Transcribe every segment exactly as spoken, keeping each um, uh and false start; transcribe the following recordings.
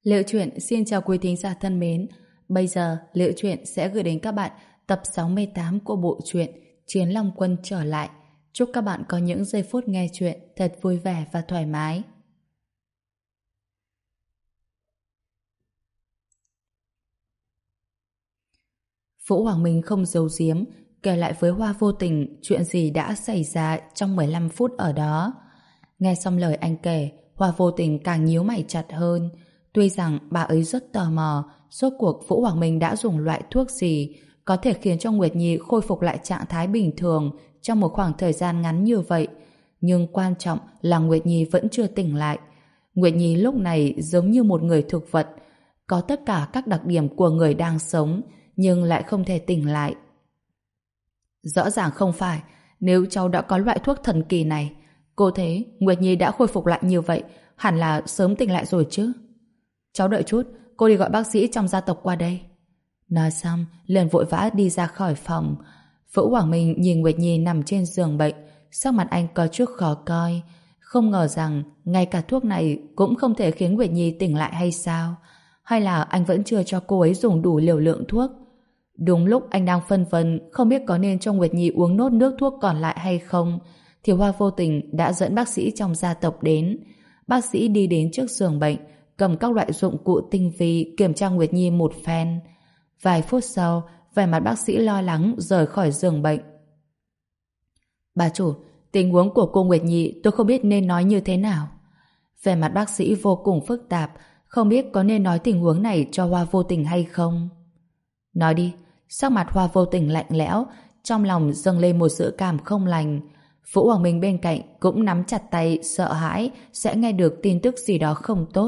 Liệu Chuyện xin chào quý thính giả thân mến. Bây giờ Liệu Chuyện sẽ gửi đến các bạn tập sáu mươi tám của bộ truyện Chiến Long Quân trở lại. Chúc các bạn có những giây phút nghe chuyện thật vui vẻ và thoải mái. Vũ Hoàng Minh không giấu giếm, kể lại với Hoa Vô Tình chuyện gì đã xảy ra trong mười lăm phút ở đó. Nghe xong lời anh kể, Hoa Vô Tình càng nhíu mày chặt hơn. Tuy rằng bà ấy rất tò mò rốt cuộc Vũ Hoàng Minh đã dùng loại thuốc gì có thể khiến cho Nguyệt Nhi khôi phục lại trạng thái bình thường trong một khoảng thời gian ngắn như vậy. Nhưng quan trọng là Nguyệt Nhi vẫn chưa tỉnh lại. Nguyệt Nhi lúc này giống như một người thực vật, có tất cả các đặc điểm của người đang sống, nhưng lại không thể tỉnh lại. Rõ ràng không phải, nếu cháu đã có loại thuốc thần kỳ này, cô thấy Nguyệt Nhi đã khôi phục lại như vậy, hẳn là sớm tỉnh lại rồi chứ. Cháu đợi chút, cô đi gọi bác sĩ trong gia tộc qua đây. Nói xong, liền vội vã đi ra khỏi phòng. Vũ Hoàng Minh nhìn Nguyệt Nhi nằm trên giường bệnh, sắc mặt anh có chút khó coi. Không ngờ rằng ngay cả thuốc này cũng không thể khiến Nguyệt Nhi tỉnh lại hay sao? Hay là anh vẫn chưa cho cô ấy dùng đủ liều lượng thuốc? Đúng lúc anh đang phân vân không biết có nên cho Nguyệt Nhi uống nốt nước thuốc còn lại hay không, thì Hoa Vô Tình đã dẫn bác sĩ trong gia tộc đến. Bác sĩ đi đến trước giường bệnh, cầm các loại dụng cụ tinh vi kiểm tra Nguyệt Nhi một phen. Vài phút sau, vẻ mặt bác sĩ lo lắng rời khỏi giường bệnh. Bà chủ, tình huống của cô Nguyệt Nhi tôi không biết nên nói như thế nào. Vẻ mặt bác sĩ vô cùng phức tạp, không biết có nên nói tình huống này cho Hoa Vô Tình hay không. Nói đi. Sắc mặt Hoa Vô Tình lạnh lẽo, trong lòng dâng lên một sự cảm không lành. Vũ Hoàng Minh bên cạnh cũng nắm chặt tay, sợ hãi sẽ nghe được tin tức gì đó không tốt.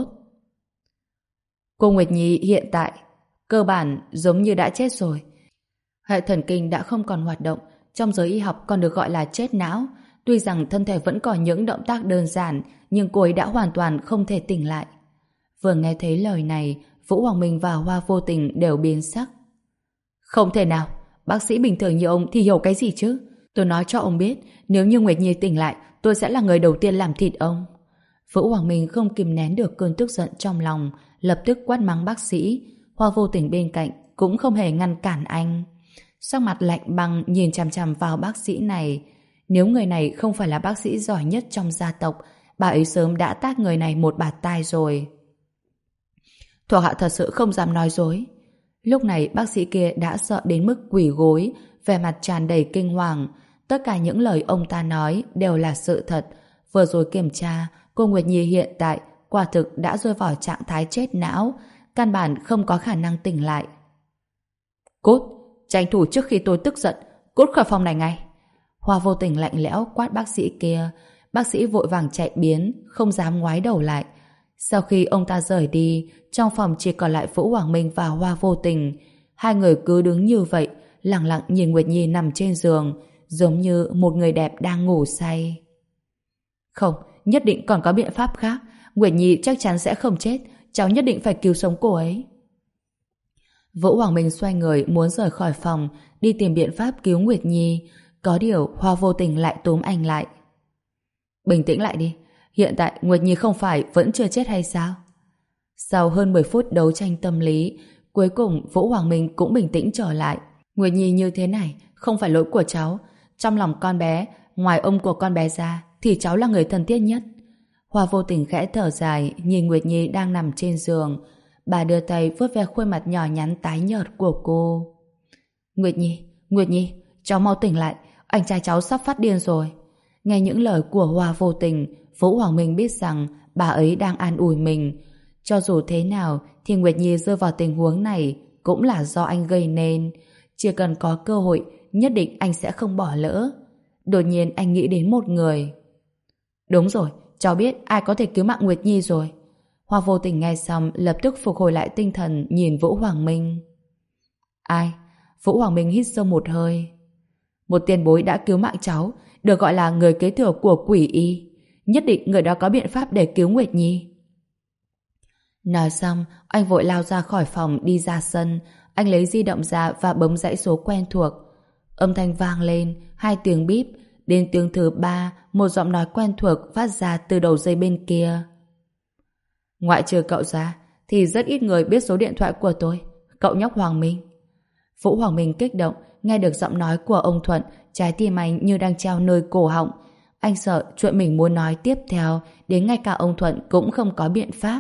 Cô Nguyệt Nhi hiện tại cơ bản giống như đã chết rồi. Hệ thần kinh đã không còn hoạt động, trong giới y học còn được gọi là chết não. Tuy rằng thân thể vẫn còn những động tác đơn giản, nhưng cô ấy đã hoàn toàn không thể tỉnh lại. Vừa nghe thấy lời này, Vũ Hoàng Minh và Hoa Vô Tình đều biến sắc. Không thể nào, bác sĩ bình thường như ông thì hiểu cái gì chứ? Tôi nói cho ông biết, nếu như Nguyệt Nhi tỉnh lại, tôi sẽ là người đầu tiên làm thịt ông. Vũ Hoàng Minh không kìm nén được cơn tức giận trong lòng, lập tức quát mắng bác sĩ. Hoa Vô Tình bên cạnh cũng không hề ngăn cản anh. Sắc mặt lạnh băng nhìn chằm chằm vào bác sĩ này. Nếu người này không phải là bác sĩ giỏi nhất trong gia tộc, bà ấy sớm đã tát người này một bạt tai rồi. Thuộc hạ thật sự không dám nói dối. Lúc này bác sĩ kia đã sợ đến mức quỳ gối, vẻ mặt tràn đầy kinh hoàng. Tất cả những lời ông ta nói đều là sự thật. Vừa rồi kiểm tra, cô Nguyệt Nhi hiện tại quả thực đã rơi vào trạng thái chết não, căn bản không có khả năng tỉnh lại. Cút, tranh thủ trước khi tôi tức giận, cút khỏi phòng này ngay. Hoa Vô Tình lạnh lẽo quát bác sĩ kia. Bác sĩ vội vàng chạy biến, không dám ngoái đầu lại. Sau khi ông ta rời đi, trong phòng chỉ còn lại Vũ Hoàng Minh và Hoa Vô Tình. Hai người cứ đứng như vậy, lặng lặng nhìn Nguyệt Nhi nằm trên giường, giống như một người đẹp đang ngủ say. Không, nhất định còn có biện pháp khác. Nguyệt Nhi chắc chắn sẽ không chết, cháu nhất định phải cứu sống cô ấy. Vũ Hoàng Minh xoay người muốn rời khỏi phòng, đi tìm biện pháp cứu Nguyệt Nhi. Có điều Hoa Vô Tình lại túm anh lại. Bình tĩnh lại đi. Hiện tại Nguyệt Nhi không phải vẫn chưa chết hay sao? Sau hơn mười phút đấu tranh tâm lý, cuối cùng Vũ Hoàng Minh cũng bình tĩnh trở lại. Nguyệt Nhi như thế này không phải lỗi của cháu. Trong lòng con bé, ngoài ông của con bé ra, thì cháu là người thân thiết nhất. Hoa Vô Tình khẽ thở dài nhìn Nguyệt Nhi đang nằm trên giường. Bà đưa tay vuốt ve khuôn mặt nhỏ nhắn tái nhợt của cô. Nguyệt Nhi, Nguyệt Nhi, cháu mau tỉnh lại, anh trai cháu sắp phát điên rồi. Nghe những lời của Hoa Vô Tình, Vũ Hoàng Minh biết rằng bà ấy đang an ủi mình. Cho dù thế nào thì Nguyệt Nhi rơi vào tình huống này cũng là do anh gây nên. Chỉ cần có cơ hội, nhất định anh sẽ không bỏ lỡ. Đột nhiên anh nghĩ đến một người. Đúng rồi, cháu biết ai có thể cứu mạng Nguyệt Nhi rồi. Hoa Vô Tình nghe xong lập tức phục hồi lại tinh thần nhìn Vũ Hoàng Minh. Ai? Vũ Hoàng Minh hít sâu một hơi. Một tiền bối đã cứu mạng cháu, được gọi là người kế thừa của Quỷ Y. Nhất định người đó có biện pháp để cứu Nguyệt Nhi. Nói xong, anh vội lao ra khỏi phòng đi ra sân. Anh lấy di động ra và bấm dãy số quen thuộc. Âm thanh vang lên, hai tiếng bíp. Đến tiếng thứ ba, một giọng nói quen thuộc phát ra từ đầu dây bên kia. Ngoại trừ cậu ra, thì rất ít người biết số điện thoại của tôi. Cậu nhóc Hoàng Minh. Vũ Hoàng Minh kích động, nghe được giọng nói của ông Thuận, trái tim anh như đang treo nơi cổ họng. Anh sợ chuyện mình muốn nói tiếp theo, đến ngay cả ông Thuận cũng không có biện pháp.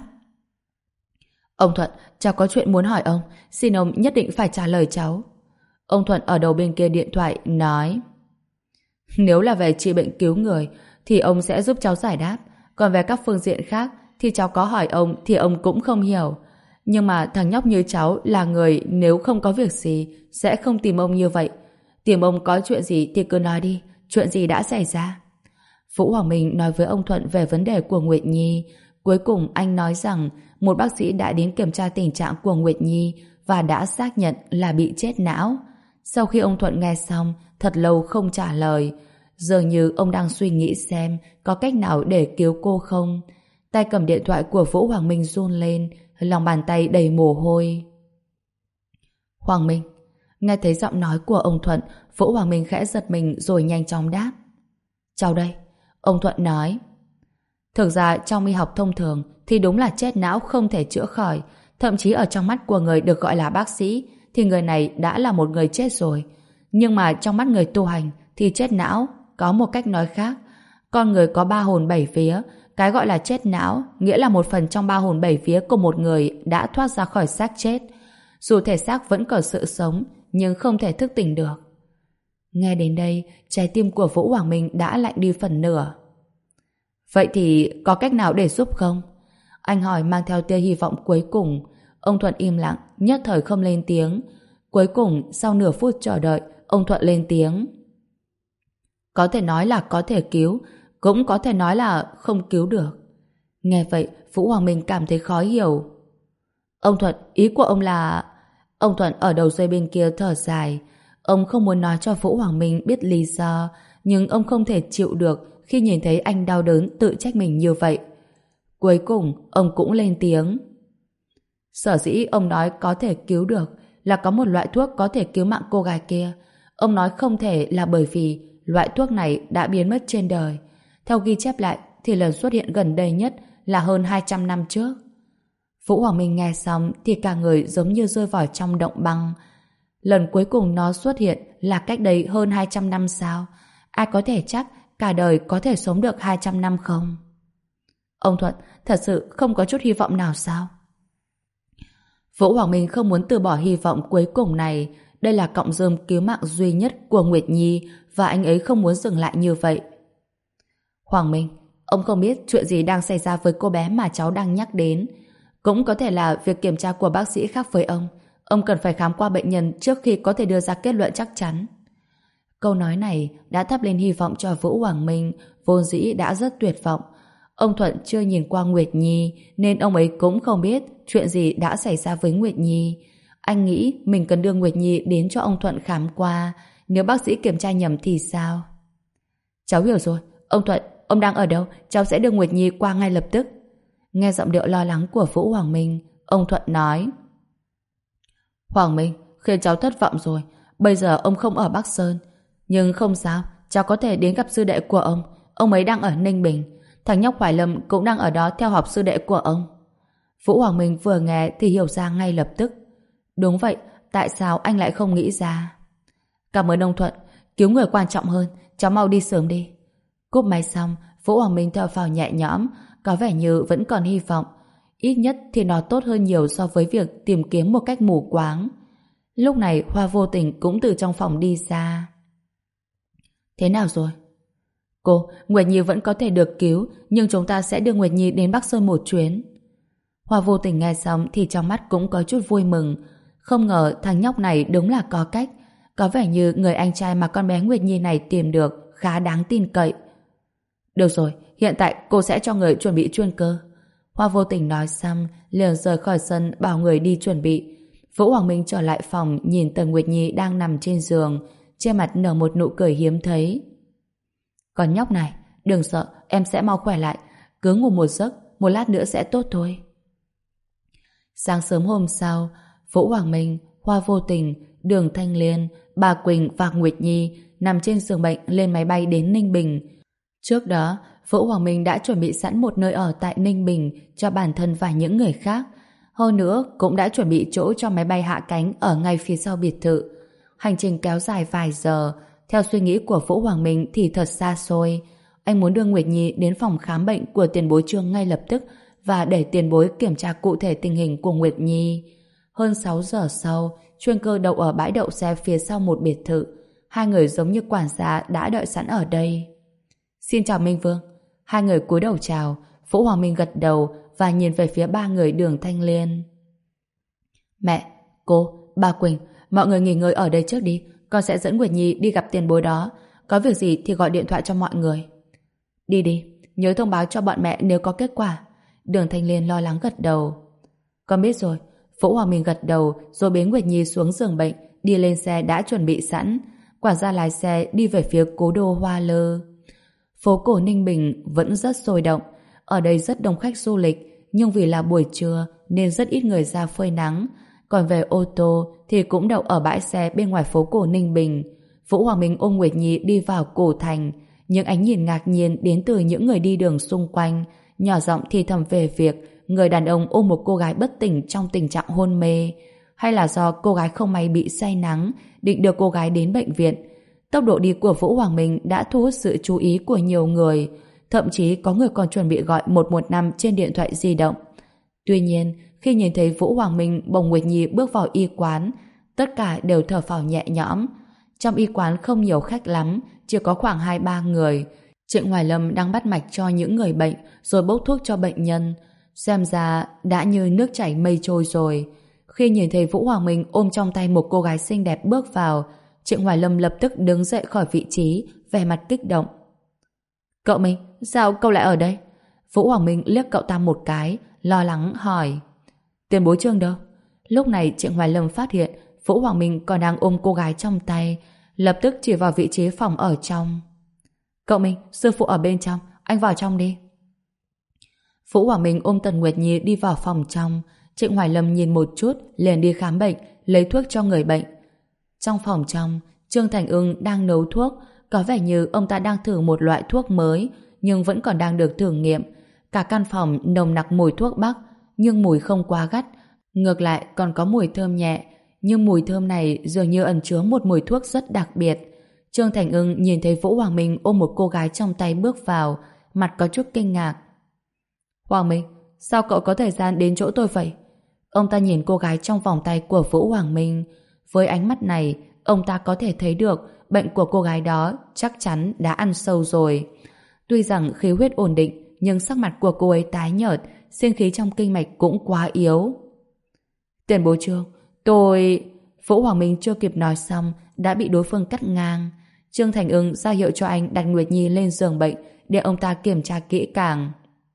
Ông Thuận, cháu có chuyện muốn hỏi ông, xin ông nhất định phải trả lời cháu. Ông Thuận ở đầu bên kia điện thoại nói: Nếu là về trị bệnh cứu người thì ông sẽ giúp cháu giải đáp, còn về các phương diện khác thì cháu có hỏi ông thì ông cũng không hiểu. Nhưng mà thằng nhóc như cháu là người nếu không có việc gì sẽ không tìm ông như vậy. Tìm ông có chuyện gì thì cứ nói đi, chuyện gì đã xảy ra. Vũ Hoàng Minh nói với ông Thuận về vấn đề của Nguyệt Nhi. Cuối cùng anh nói rằng một bác sĩ đã đến kiểm tra tình trạng của Nguyệt Nhi và đã xác nhận là bị chết não. Sau khi ông Thuận nghe xong, thật lâu không trả lời. Dường như ông đang suy nghĩ xem có cách nào để cứu cô không. Tay cầm điện thoại của Vũ Hoàng Minh run lên, lòng bàn tay đầy mồ hôi. Hoàng Minh. Nghe thấy giọng nói của ông Thuận, Vũ Hoàng Minh khẽ giật mình rồi nhanh chóng đáp. Cháu đây. Ông Thuận nói. Thực ra trong y học thông thường thì đúng là chết não không thể chữa khỏi. Thậm chí ở trong mắt của người được gọi là bác sĩ thì người này đã là một người chết rồi. Nhưng mà trong mắt người tu hành thì chết não có một cách nói khác. Con người có ba hồn bảy vía. Cái gọi là chết não nghĩa là một phần trong ba hồn bảy vía của một người đã thoát ra khỏi xác chết. Dù thể xác vẫn còn sự sống nhưng không thể thức tỉnh được. Nghe đến đây, trái tim của Vũ Hoàng Minh đã lạnh đi phần nửa. Vậy thì có cách nào để giúp không? Anh hỏi mang theo tia hy vọng cuối cùng. Ông Thuận im lặng, nhất thời không lên tiếng. Cuối cùng, sau nửa phút chờ đợi, ông Thuận lên tiếng. Có thể nói là có thể cứu, cũng có thể nói là không cứu được. Nghe vậy, Vũ Hoàng Minh cảm thấy khó hiểu. Ông Thuận, ý của ông là... Ông Thuận ở đầu dây bên kia thở dài. Ông không muốn nói cho Vũ Hoàng Minh biết lý do, nhưng ông không thể chịu được khi nhìn thấy anh đau đớn tự trách mình như vậy. Cuối cùng, ông cũng lên tiếng. Sở dĩ ông nói có thể cứu được là có một loại thuốc có thể cứu mạng cô gái kia. Ông nói không thể là bởi vì loại thuốc này đã biến mất trên đời. Theo ghi chép lại thì lần xuất hiện gần đây nhất là hơn hai trăm năm trước. Vũ Hoàng Minh nghe xong thì cả người giống như rơi vào trong động băng. Lần cuối cùng nó xuất hiện là cách đây hơn hai trăm năm sao? Ai có thể chắc cả đời có thể sống được hai trăm năm không? Ông Thuận, thật sự không có chút hy vọng nào sao? Vũ Hoàng Minh không muốn từ bỏ hy vọng cuối cùng này. Đây là cọng rơm cứu mạng duy nhất của Nguyệt Nhi và anh ấy không muốn dừng lại như vậy. Hoàng Minh, ông không biết chuyện gì đang xảy ra với cô bé mà cháu đang nhắc đến. Cũng có thể là việc kiểm tra của bác sĩ khác với ông. Ông cần phải khám qua bệnh nhân trước khi có thể đưa ra kết luận chắc chắn. Câu nói này đã thắp lên hy vọng cho Vũ Hoàng Minh, vốn dĩ đã rất tuyệt vọng. Ông Thuận chưa nhìn qua Nguyệt Nhi nên ông ấy cũng không biết chuyện gì đã xảy ra với Nguyệt Nhi. Anh nghĩ mình cần đưa Nguyệt Nhi đến cho ông Thuận khám qua. Nếu bác sĩ kiểm tra nhầm thì sao? Cháu hiểu rồi. Ông Thuận, ông đang ở đâu? Cháu sẽ đưa Nguyệt Nhi qua ngay lập tức. Nghe giọng điệu lo lắng của Vũ Hoàng Minh, ông Thuận nói. Hoàng Minh, khiến cháu thất vọng rồi. Bây giờ ông không ở Bắc Sơn. Nhưng không sao, cháu có thể đến gặp sư đệ của ông. Ông ấy đang ở Ninh Bình. Thằng nhóc Hoài Lâm cũng đang ở đó theo học sư đệ của ông. Vũ Hoàng Minh vừa nghe thì hiểu ra ngay lập tức. Đúng vậy, tại sao anh lại không nghĩ ra? Cảm ơn ông Thuận, cứu người quan trọng hơn, cháu mau đi sớm đi. Cúp máy xong, Vũ Hoàng Minh thở phào nhẹ nhõm, có vẻ như vẫn còn hy vọng. Ít nhất thì nó tốt hơn nhiều so với việc tìm kiếm một cách mù quáng. Lúc này Hoa vô tình cũng từ trong phòng đi ra. Thế nào rồi? Cô, Nguyệt Nhi vẫn có thể được cứu, nhưng chúng ta sẽ đưa Nguyệt Nhi đến Bắc Sơn một chuyến. Hoa vô tình nghe xong thì trong mắt cũng có chút vui mừng. Không ngờ thằng nhóc này đúng là có cách. Có vẻ như người anh trai mà con bé Nguyệt Nhi này tìm được khá đáng tin cậy. Được rồi, hiện tại cô sẽ cho người chuẩn bị chuyên cơ. Hoa vô tình nói xong, liền rời khỏi sân bảo người đi chuẩn bị. Vũ Hoàng Minh trở lại phòng nhìn Tần Nguyệt Nhi đang nằm trên giường, trên mặt nở một nụ cười hiếm thấy. Con nhóc này, đừng sợ, em sẽ mau khỏe lại. Cứ ngủ một giấc, một lát nữa sẽ tốt thôi. Sáng sớm hôm sau, Vũ Hoàng Minh, Hoa vô tình, Đường Thanh Liên, bà Quỳnh và Nguyệt Nhi nằm trên giường bệnh lên máy bay đến Ninh Bình. Trước đó, Vũ Hoàng Minh đã chuẩn bị sẵn một nơi ở tại Ninh Bình cho bản thân và những người khác. Hơn nữa cũng đã chuẩn bị chỗ cho máy bay hạ cánh ở ngay phía sau biệt thự. Hành trình kéo dài vài giờ, theo suy nghĩ của Vũ Hoàng Minh thì thật xa xôi. Anh muốn đưa Nguyệt Nhi đến phòng khám bệnh của tiền bối Trương ngay lập tức và để tiền bối kiểm tra cụ thể tình hình của Nguyệt Nhi. Hơn sáu giờ sau, chuyên cơ đậu ở bãi đậu xe phía sau một biệt thự. Hai người giống như quản gia đã đợi sẵn ở đây. Xin chào Minh Vương. Hai người cúi đầu chào. Vũ Hoàng Minh gật đầu và nhìn về phía ba người Đường Thanh Liên. Mẹ, cô, bà Quỳnh, mọi người nghỉ ngơi ở đây trước đi. Con sẽ dẫn Nguyệt Nhi đi gặp tiền bối đó. Có việc gì thì gọi điện thoại cho mọi người. Đi đi, nhớ thông báo cho bọn mẹ nếu có kết quả. Đường Thanh Liên lo lắng gật đầu. Con biết rồi. Vũ Hoàng Minh gật đầu rồi bế Nguyệt Nhi xuống giường bệnh, đi lên xe đã chuẩn bị sẵn. Quản gia lái xe đi về phía cố đô Hoa Lư. Phố cổ Ninh Bình vẫn rất sôi động. Ở đây rất đông khách du lịch, nhưng vì là buổi trưa nên rất ít người ra phơi nắng. Còn về ô tô thì cũng đậu ở bãi xe bên ngoài phố cổ Ninh Bình. Vũ Hoàng Minh ôm Nguyệt Nhi đi vào cổ thành. Những ánh nhìn ngạc nhiên đến từ những người đi đường xung quanh, nhỏ giọng thì thầm về việc người đàn ông ôm một cô gái bất tỉnh trong tình trạng hôn mê, hay là do cô gái không may bị say nắng, định đưa cô gái đến bệnh viện. Tốc độ đi của Vũ Hoàng Minh đã thu hút sự chú ý của nhiều người, thậm chí có người còn chuẩn bị gọi một một năm trên điện thoại di động. Tuy nhiên, khi nhìn thấy Vũ Hoàng Minh bồng Nguyệt Nhi bước vào y quán, tất cả đều thở phào nhẹ nhõm. Trong y quán không nhiều khách lắm, chỉ có khoảng hai ba người. Trịnh Hoài Lâm đang bắt mạch cho những người bệnh rồi bốc thuốc cho bệnh nhân. Xem ra đã như nước chảy mây trôi rồi. Khi nhìn thấy Vũ Hoàng Minh ôm trong tay một cô gái xinh đẹp bước vào, Trịnh Hoài Lâm lập tức đứng dậy khỏi vị trí, vẻ mặt kích động. Cậu Minh, sao cậu lại ở đây? Vũ Hoàng Minh liếc cậu ta một cái, lo lắng hỏi. Tiền bối Trương đâu? Lúc này Trịnh Hoài Lâm phát hiện Vũ Hoàng Minh còn đang ôm cô gái trong tay, lập tức chỉ vào vị trí phòng ở trong. Cậu Minh, sư phụ ở bên trong, anh vào trong đi. Vũ Hoàng Minh ôm Tần Nguyệt Nhi đi vào phòng trong. Trịnh Hoài Lâm nhìn một chút liền đi khám bệnh, lấy thuốc cho người bệnh. Trong phòng trong, Trương Thành Ưng đang nấu thuốc, có vẻ như ông ta đang thử một loại thuốc mới, nhưng vẫn còn đang được thử nghiệm. Cả căn phòng nồng nặc mùi thuốc bắc, nhưng mùi không quá gắt, ngược lại còn có mùi thơm nhẹ, nhưng mùi thơm này dường như ẩn chứa một mùi thuốc rất đặc biệt. Trương Thành Ưng nhìn thấy Vũ Hoàng Minh ôm một cô gái trong tay bước vào, mặt có chút kinh ngạc. Hoàng Minh, sao cậu có thời gian đến chỗ tôi vậy? Ông ta nhìn cô gái trong vòng tay của Vũ Hoàng Minh. Với ánh mắt này, ông ta có thể thấy được bệnh của cô gái đó chắc chắn đã ăn sâu rồi. Tuy rằng khí huyết ổn định, nhưng sắc mặt của cô ấy tái nhợt, sinh khí trong kinh mạch cũng quá yếu. Tiền bối Trương, tôi... Vũ Hoàng Minh chưa kịp nói xong đã bị đối phương cắt ngang. Trương Thành Ưng ra hiệu cho anh đặt Nguyệt Nhi lên giường bệnh để ông ta kiểm tra kỹ càng.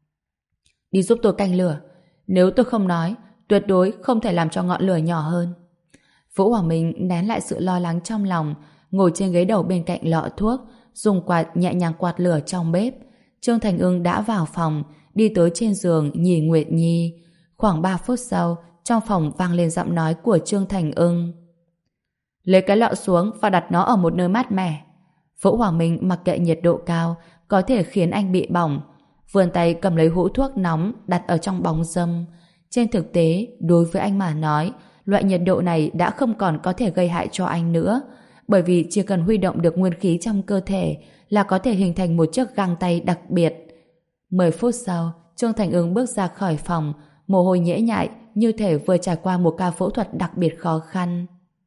Đi giúp tôi canh lửa. Nếu tôi không nói, tuyệt đối không thể làm cho ngọn lửa nhỏ hơn. Vũ Hoàng Minh nén lại sự lo lắng trong lòng, ngồi trên ghế đầu bên cạnh lọ thuốc, dùng quạt nhẹ nhàng quạt lửa trong bếp. Trương Thành Ưng đã vào phòng, đi tới trên giường nhìn Nguyệt Nhi. Khoảng ba phút sau, trong phòng vang lên giọng nói của Trương Thành Ưng. Lấy cái lọ xuống và đặt nó ở một nơi mát mẻ. Vũ Hoàng Minh mặc kệ nhiệt độ cao có thể khiến anh bị bỏng, vươn tay cầm lấy hũ thuốc nóng đặt ở trong bóng râm. Trên thực tế, đối với anh mà nói, loại nhiệt độ này đã không còn có thể gây hại cho anh nữa, bởi vì chỉ cần huy động được nguyên khí trong cơ thể là có thể hình thành một chiếc găng tay đặc biệt. Mười phút sau, Trương Thành Ưng bước ra khỏi phòng, mồ hôi nhễ nhại như thể vừa trải qua một ca phẫu thuật đặc biệt khó khăn.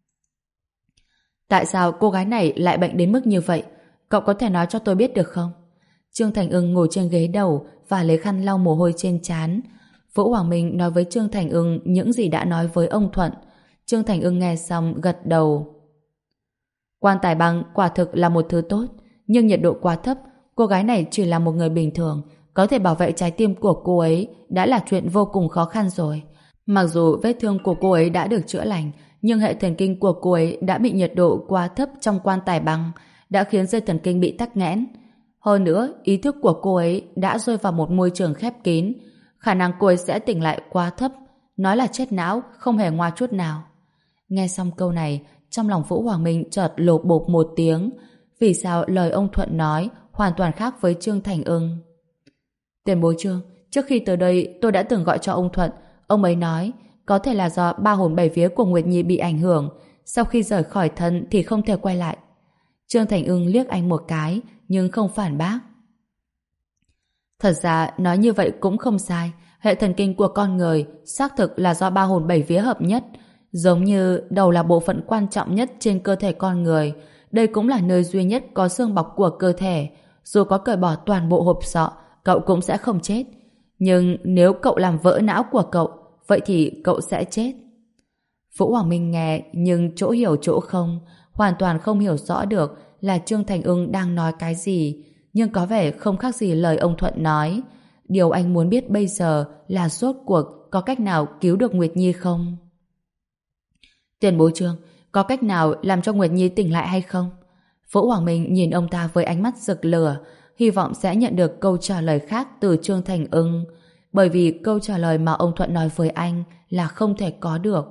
Tại sao cô gái này lại bệnh đến mức như vậy? Cậu có thể nói cho tôi biết được không? Trương Thành Ưng ngồi trên ghế đầu và lấy khăn lau mồ hôi trên trán. Vũ Hoàng Minh nói với Trương Thành Ưng những gì đã nói với ông Thuận. Trương Thành Ưng nghe xong gật đầu. Quan tài băng quả thực là một thứ tốt, nhưng nhiệt độ quá thấp, cô gái này chỉ là một người bình thường, có thể bảo vệ trái tim của cô ấy đã là chuyện vô cùng khó khăn rồi. Mặc dù vết thương của cô ấy đã được chữa lành, nhưng hệ thần kinh của cô ấy đã bị nhiệt độ quá thấp trong quan tài băng, đã khiến dây thần kinh bị tắc nghẽn. Hơn nữa, ý thức của cô ấy đã rơi vào một môi trường khép kín, khả năng cô ấy sẽ tỉnh lại quá thấp, nói là chết não, không hề ngoa chút nào. Nghe xong câu này, trong lòng Vũ Hoàng Minh chợt lột bột một tiếng. Vì sao lời ông Thuận nói hoàn toàn khác với Trương Thành Ưng? Tiền bối Trương, trước khi tới đây tôi đã từng gọi cho ông Thuận. Ông ấy nói có thể là do ba hồn bảy vía của Nguyệt Nhi bị ảnh hưởng, sau khi rời khỏi thân thì không thể quay lại. Trương Thành Ưng liếc anh một cái, nhưng không phản bác. Thật ra, nói như vậy cũng không sai. Hệ thần kinh của con người xác thực là do ba hồn bảy vía hợp nhất. Giống như đầu là bộ phận quan trọng nhất trên cơ thể con người. Đây cũng là nơi duy nhất có xương bọc của cơ thể. Dù có cởi bỏ toàn bộ hộp sọ, cậu cũng sẽ không chết. Nhưng nếu cậu làm vỡ não của cậu, vậy thì cậu sẽ chết. Vũ Hoàng Minh nghe nhưng chỗ hiểu chỗ không, hoàn toàn không hiểu rõ được là Trương Thành Ưng đang nói cái gì, nhưng có vẻ không khác gì lời ông Thuận nói. Điều anh muốn biết bây giờ là rốt cuộc có cách nào cứu được Nguyệt Nhi không? Tiền bối Trương, có cách nào làm cho Nguyệt Nhi tỉnh lại hay không? Vũ Hoàng Minh nhìn ông ta với ánh mắt rực lửa, hy vọng sẽ nhận được câu trả lời khác từ Trương Thành Ưng, bởi vì câu trả lời mà ông Thuận nói với anh là không thể có được.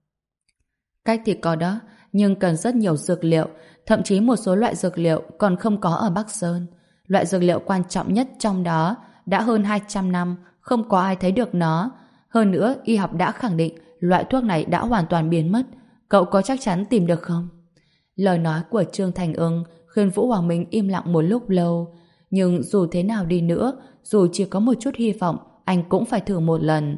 Cách thì có đó, nhưng cần rất nhiều dược liệu, thậm chí một số loại dược liệu còn không có ở Bắc Sơn. Loại dược liệu quan trọng nhất trong đó đã hơn hai trăm năm không có ai thấy được nó. Hơn nữa, y học đã khẳng định loại thuốc này đã hoàn toàn biến mất. Cậu có chắc chắn tìm được không? Lời nói của Trương Thành Ưng khiến Vũ Hoàng Minh im lặng một lúc lâu. Nhưng dù thế nào đi nữa, dù chỉ có một chút hy vọng, anh cũng phải thử một lần.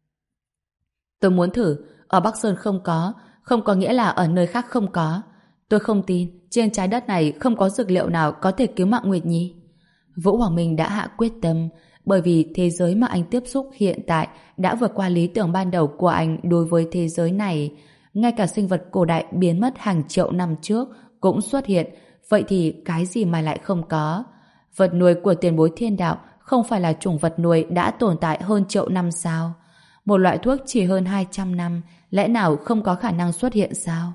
Tôi muốn thử, ở Bắc Sơn không có, không có nghĩa là ở nơi khác không có. Tôi không tin, trên trái đất này không có dược liệu nào có thể cứu mạng Nguyệt Nhi. Vũ Hoàng Minh đã hạ quyết tâm, bởi vì thế giới mà anh tiếp xúc hiện tại đã vượt qua lý tưởng ban đầu của anh đối với thế giới này. Ngay cả sinh vật cổ đại biến mất hàng triệu năm trước cũng xuất hiện, vậy thì cái gì mà lại không có? Vật nuôi của tiền bối thiên đạo không phải là chủng vật nuôi đã tồn tại hơn triệu năm sao? Một loại thuốc chỉ hơn hai trăm năm, lẽ nào không có khả năng xuất hiện sao?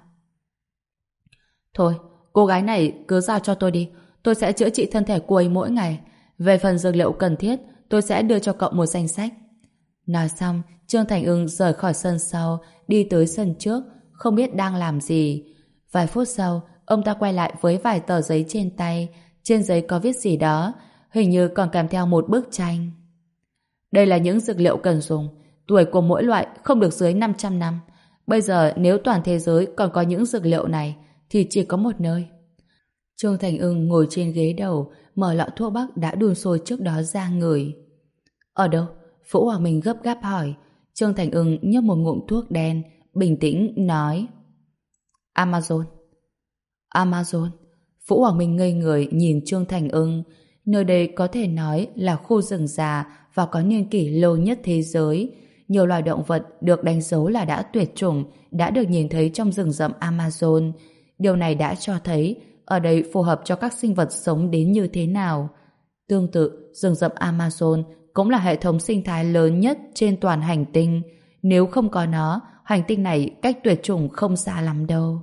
Thôi, cô gái này cứ giao cho tôi đi, tôi sẽ chữa trị thân thể cô ấy mỗi ngày. Về phần dược liệu cần thiết, tôi sẽ đưa cho cậu một danh sách. Nói xong, Trương Thành Ưng rời khỏi sân sau, đi tới sân trước, không biết đang làm gì. Vài phút sau, ông ta quay lại với vài tờ giấy trên tay. Trên giấy có viết gì đó, hình như còn kèm theo một bức tranh. Đây là những dược liệu cần dùng. Tuổi của mỗi loại không được dưới năm trăm năm. Bây giờ nếu toàn thế giới còn có những dược liệu này, thì chỉ có một nơi. Trương Thành Ưng ngồi trên ghế đầu, mở lọ thuốc bắc đã đun sôi trước đó ra ngửi. Ở đâu? Vũ Hoàng Minh gấp gáp hỏi. Trương Thành Ưng nhấp một ngụm thuốc đen, bình tĩnh nói: Amazon. Amazon. Vũ Hoàng Minh ngây người nhìn Trương Thành Ưng. Nơi đây có thể nói là khu rừng già và có niên kỷ lâu nhất thế giới. Nhiều loài động vật được đánh dấu là đã tuyệt chủng đã được nhìn thấy trong rừng rậm Amazon. Điều này đã cho thấy ở đây phù hợp cho các sinh vật sống đến như thế nào. Tương tự, rừng rậm Amazon cũng là hệ thống sinh thái lớn nhất trên toàn hành tinh. Nếu không có nó, hành tinh này cách tuyệt chủng không xa lắm đâu.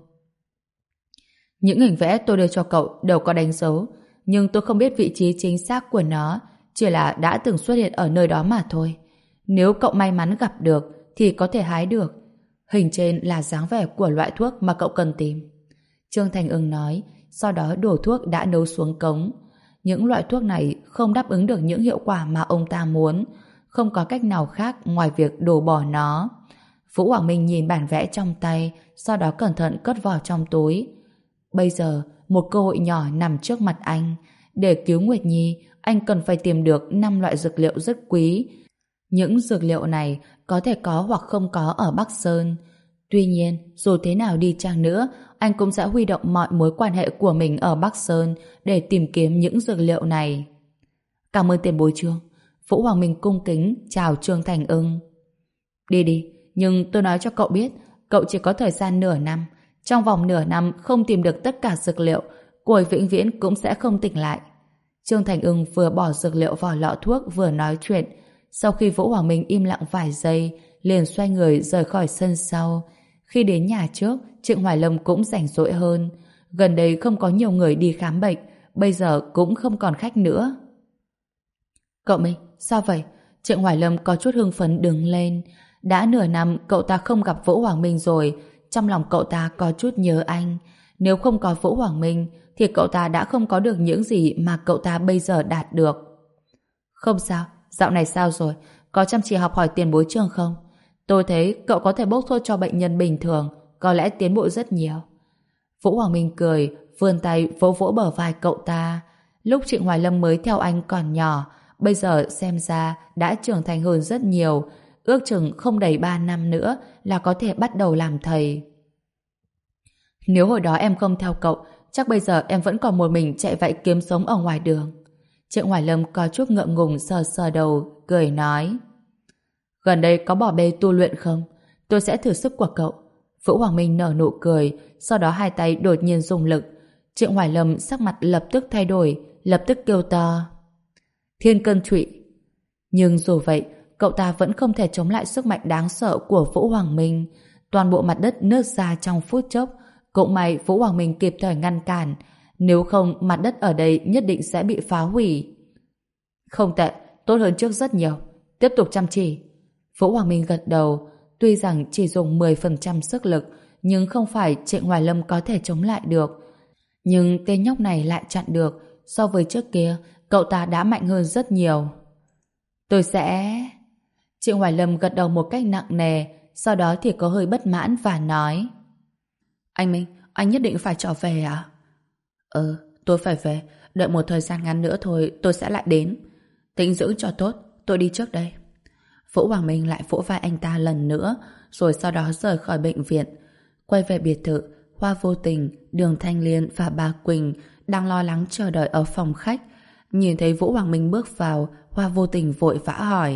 Những hình vẽ tôi đưa cho cậu đều có đánh dấu, nhưng tôi không biết vị trí chính xác của nó, chỉ là đã từng xuất hiện ở nơi đó mà thôi. Nếu cậu may mắn gặp được, thì có thể hái được. Hình trên là dáng vẻ của loại thuốc mà cậu cần tìm. Trương Thành Ưng nói, sau đó đổ thuốc đã nấu xuống cống. Những loại thuốc này không đáp ứng được những hiệu quả mà ông ta muốn, không có cách nào khác ngoài việc đổ bỏ nó. Vũ Hoàng Minh nhìn bản vẽ trong tay, sau đó cẩn thận cất vào trong túi. Bây giờ, một cơ hội nhỏ nằm trước mặt anh. Để cứu Nguyệt Nhi, anh cần phải tìm được năm loại dược liệu rất quý. Những dược liệu này có thể có hoặc không có ở Bắc Sơn. Tuy nhiên, dù thế nào đi chăng nữa, anh cũng sẽ huy động mọi mối quan hệ của mình ở Bắc Sơn để tìm kiếm những dược liệu này. Cảm ơn tiền bối Trương. Vũ Hoàng Minh cung kính chào Trương Thành Ưng. Đi đi, nhưng tôi nói cho cậu biết, cậu chỉ có thời gian nửa năm. Trong vòng nửa năm không tìm được tất cả dược liệu, cô ấy vĩnh viễn cũng sẽ không tỉnh lại. Trương Thành Ưng vừa bỏ dược liệu vào lọ thuốc vừa nói chuyện. Sau khi Vũ Hoàng Minh im lặng vài giây, liền xoay người rời khỏi sân sau. Khi đến nhà trước, Trịnh Hoài Lâm cũng rảnh rỗi hơn. Gần đây không có nhiều người đi khám bệnh, bây giờ cũng không còn khách nữa. Cậu Minh, sao vậy? Trịnh Hoài Lâm có chút hưng phấn đứng lên. Đã nửa năm cậu ta không gặp Vũ Hoàng Minh rồi, trong lòng cậu ta có chút nhớ anh. Nếu không có Vũ Hoàng Minh, thì cậu ta đã không có được những gì mà cậu ta bây giờ đạt được. Không sao, dạo này sao rồi? Có chăm chỉ học hỏi tiền bối Trương không? Tôi thấy cậu có thể bốc thuốc cho bệnh nhân bình thường, có lẽ tiến bộ rất nhiều. Vũ Hoàng Minh cười, vươn tay vỗ vỗ bờ vai cậu ta. Lúc Trịnh Hoài Lâm mới theo anh còn nhỏ, bây giờ xem ra đã trưởng thành hơn rất nhiều, ước chừng không đầy ba năm nữa là có thể bắt đầu làm thầy. Nếu hồi đó em không theo cậu, chắc bây giờ em vẫn còn một mình chạy vạy kiếm sống ở ngoài đường. Trịnh Hoài Lâm có chút ngượng ngùng sờ sờ đầu, cười nói. Gần đây có bỏ bê tu luyện không? Tôi sẽ thử sức của cậu. Vũ Hoàng Minh nở nụ cười, sau đó hai tay đột nhiên dùng lực. Trịnh Hoài Lâm sắc mặt lập tức thay đổi, lập tức kêu to. Thiên cân trụy. Nhưng dù vậy, cậu ta vẫn không thể chống lại sức mạnh đáng sợ của Vũ Hoàng Minh. Toàn bộ mặt đất nứt ra trong phút chốc. Cũng may Vũ Hoàng Minh kịp thời ngăn cản. Nếu không, mặt đất ở đây nhất định sẽ bị phá hủy. Không tệ, tốt hơn trước rất nhiều. Tiếp tục chăm chỉ. Vũ Hoàng Minh gật đầu. Tuy rằng chỉ dùng mười phần trăm sức lực, nhưng không phải Trịnh Hoài Lâm có thể chống lại được. Nhưng tên nhóc này lại chặn được. So với trước kia, cậu ta đã mạnh hơn rất nhiều. Tôi sẽ... Trịnh Hoài Lâm gật đầu một cách nặng nề, sau đó thì có hơi bất mãn và nói. Anh Minh, anh nhất định phải trở về à? Ừ, tôi phải về. Đợi một thời gian ngắn nữa thôi tôi sẽ lại đến. Tĩnh dưỡng cho tốt, tôi đi trước đây. Vũ Hoàng Minh lại vỗ vai anh ta lần nữa, rồi sau đó rời khỏi bệnh viện. Quay về biệt thự, Hoa Vô Tình, Đường Thanh Liên và bà Quỳnh đang lo lắng chờ đợi ở phòng khách. Nhìn thấy Vũ Hoàng Minh bước vào, Hoa Vô Tình vội vã hỏi.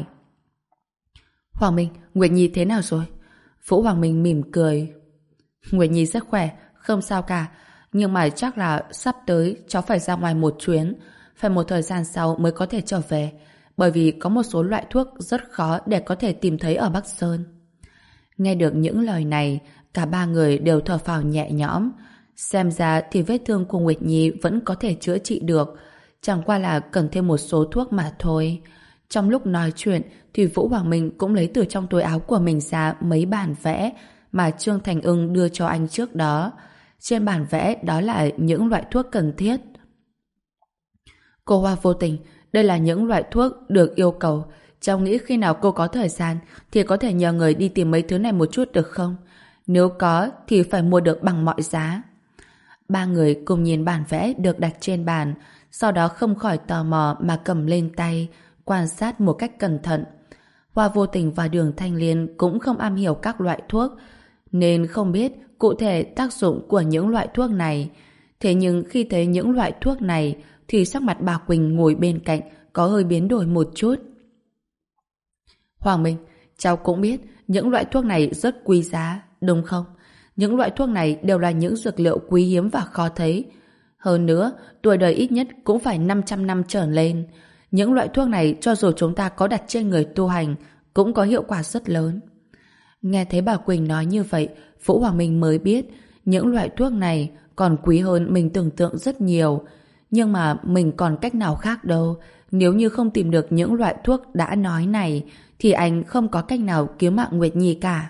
Hoàng Minh, Nguyệt Nhi thế nào rồi? Vũ Hoàng Minh mỉm cười. Nguyệt Nhi rất khỏe, không sao cả. Nhưng mà chắc là sắp tới cháu phải ra ngoài một chuyến. Phải một thời gian sau mới có thể trở về. Bởi vì có một số loại thuốc rất khó để có thể tìm thấy ở Bắc Sơn. Nghe được những lời này, cả ba người đều thở phào nhẹ nhõm. Xem ra thì vết thương của Nguyệt Nhi vẫn có thể chữa trị được. Chẳng qua là cần thêm một số thuốc mà thôi. Trong lúc nói chuyện thì Vũ Hoàng Minh cũng lấy từ trong túi áo của mình ra mấy bản vẽ mà Trương Thành Ưng đưa cho anh trước đó. Trên bản vẽ đó là những loại thuốc cần thiết. Cô Hoa Vô Tình, đây là những loại thuốc được yêu cầu. Cháu nghĩ khi nào cô có thời gian thì có thể nhờ người đi tìm mấy thứ này một chút được không? Nếu có thì phải mua được bằng mọi giá. Ba người cùng nhìn bản vẽ được đặt trên bàn, sau đó không khỏi tò mò mà cầm lên tay, quan sát một cách cẩn thận. Hoa Vô Tình và Đường Thanh Liên cũng không am hiểu các loại thuốc, nên không biết cụ thể tác dụng của những loại thuốc này. Thế nhưng khi thấy những loại thuốc này thì sắc mặt bà Quỳnh ngồi bên cạnh có hơi biến đổi một chút. Hoàng Minh, cháu cũng biết những loại thuốc này rất quý giá, đúng không? Những loại thuốc này đều là những dược liệu quý hiếm và khó thấy. Hơn nữa, tuổi đời ít nhất cũng phải năm trăm năm trở lên. Những loại thuốc này cho dù chúng ta có đặt trên người tu hành cũng có hiệu quả rất lớn. Nghe thấy bà Quỳnh nói như vậy, Vũ Hoàng Minh mới biết những loại thuốc này còn quý hơn mình tưởng tượng rất nhiều. Nhưng mà mình còn cách nào khác đâu. Nếu như không tìm được những loại thuốc đã nói này thì anh không có cách nào cứu mạng Nguyệt Nhi cả.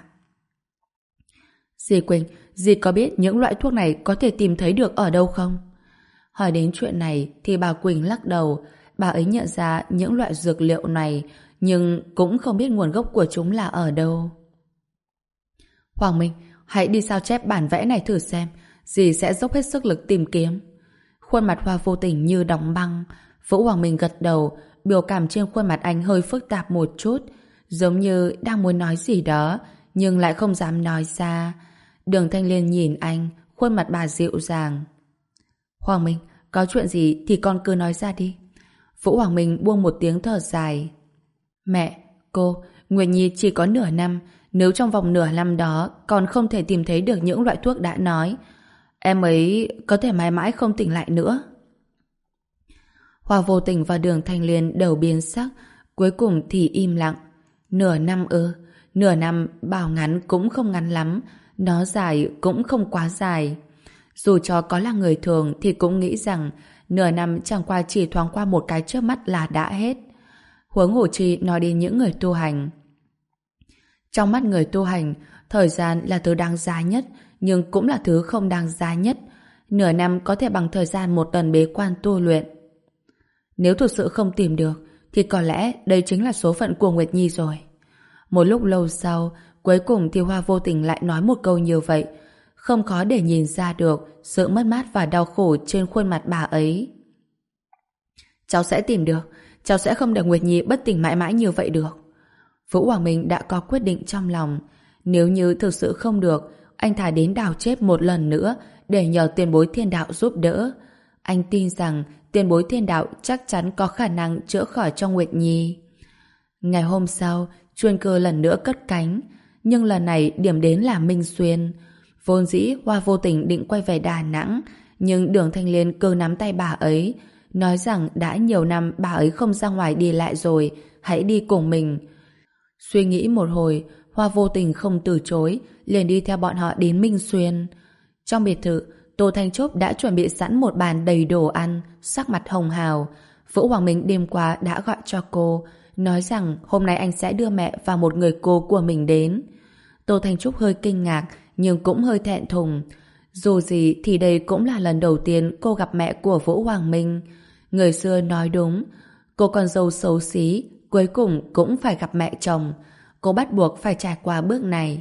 Dì Quỳnh, dì có biết những loại thuốc này có thể tìm thấy được ở đâu không? Hỏi đến chuyện này thì bà Quỳnh lắc đầu. Bà ấy nhận ra những loại dược liệu này nhưng cũng không biết nguồn gốc của chúng là ở đâu. Hoàng Minh, hãy đi sao chép bản vẽ này thử xem. Dì sẽ dốc hết sức lực tìm kiếm. Khuôn mặt Hoa Vô Tình như đóng băng. Vũ Hoàng Minh gật đầu, biểu cảm trên khuôn mặt anh hơi phức tạp một chút, giống như đang muốn nói gì đó nhưng lại không dám nói ra. Đường Thanh Liên nhìn anh, khuôn mặt bà dịu dàng. Hoàng Minh, có chuyện gì thì con cứ nói ra đi. Vũ Hoàng Minh buông một tiếng thở dài. Mẹ, cô, Nguyệt Nhi chỉ có nửa năm. Nếu trong vòng nửa năm đó con không thể tìm thấy được những loại thuốc đã nói, em ấy có thể mãi mãi không tỉnh lại nữa. Hoa Vô Tình và Đường Thanh Liên đều biến sắc, cuối cùng thì im lặng. Nửa năm ư? Nửa năm bảo ngắn cũng không ngắn lắm, nó dài cũng không quá dài. Dù cho có là người thường thì cũng nghĩ rằng nửa năm chẳng qua chỉ thoáng qua một cái chớp mắt là đã hết. Huống hồ chi nói đến những người tu hành. Trong mắt người tu hành, thời gian là thứ đáng giá nhất, nhưng cũng là thứ không đáng giá nhất. Nửa năm có thể bằng thời gian một lần bế quan tu luyện. Nếu thực sự không tìm được, thì có lẽ đây chính là số phận của Nguyệt Nhi rồi. Một lúc lâu sau, Cuối cùng thì Hoa vô tình lại nói một câu như vậy. Không khó để nhìn ra được sự mất mát và đau khổ trên khuôn mặt bà ấy. Cháu sẽ tìm được. Cháu sẽ không để Nguyệt Nhi bất tỉnh mãi mãi như vậy được. Vũ Hoàng Minh đã có quyết định trong lòng. Nếu như thực sự không được, anh thà đến đào chết một lần nữa để nhờ tiền bối thiên đạo giúp đỡ. Anh tin rằng tiền bối thiên đạo chắc chắn có khả năng chữa khỏi cho Nguyệt Nhi. Ngày hôm sau, chuyên cơ lần nữa cất cánh. Nhưng lần này điểm đến là Minh Xuyên. Vốn dĩ Hoa vô tình định quay về Đà Nẵng, nhưng Đường Thanh Liên cứ nắm tay bà ấy, nói rằng đã nhiều năm bà ấy không ra ngoài đi lại rồi, hãy đi cùng mình. Suy nghĩ một hồi, Hoa vô tình không từ chối, liền đi theo bọn họ đến Minh Xuyên. Trong biệt thự, Tô Thanh Trúc đã chuẩn bị sẵn một bàn đầy đồ ăn, sắc mặt hồng hào. Vũ Hoàng Minh đêm qua đã gọi cho cô, nói rằng hôm nay anh sẽ đưa mẹ và một người cô của mình đến. Tô Thanh Trúc hơi kinh ngạc, nhưng cũng hơi thẹn thùng. Dù gì thì đây cũng là lần đầu tiên cô gặp mẹ của Vũ Hoàng Minh. Người xưa nói đúng, cô con dâu xấu xí, cuối cùng cũng phải gặp mẹ chồng. Cô bắt buộc phải trải qua bước này.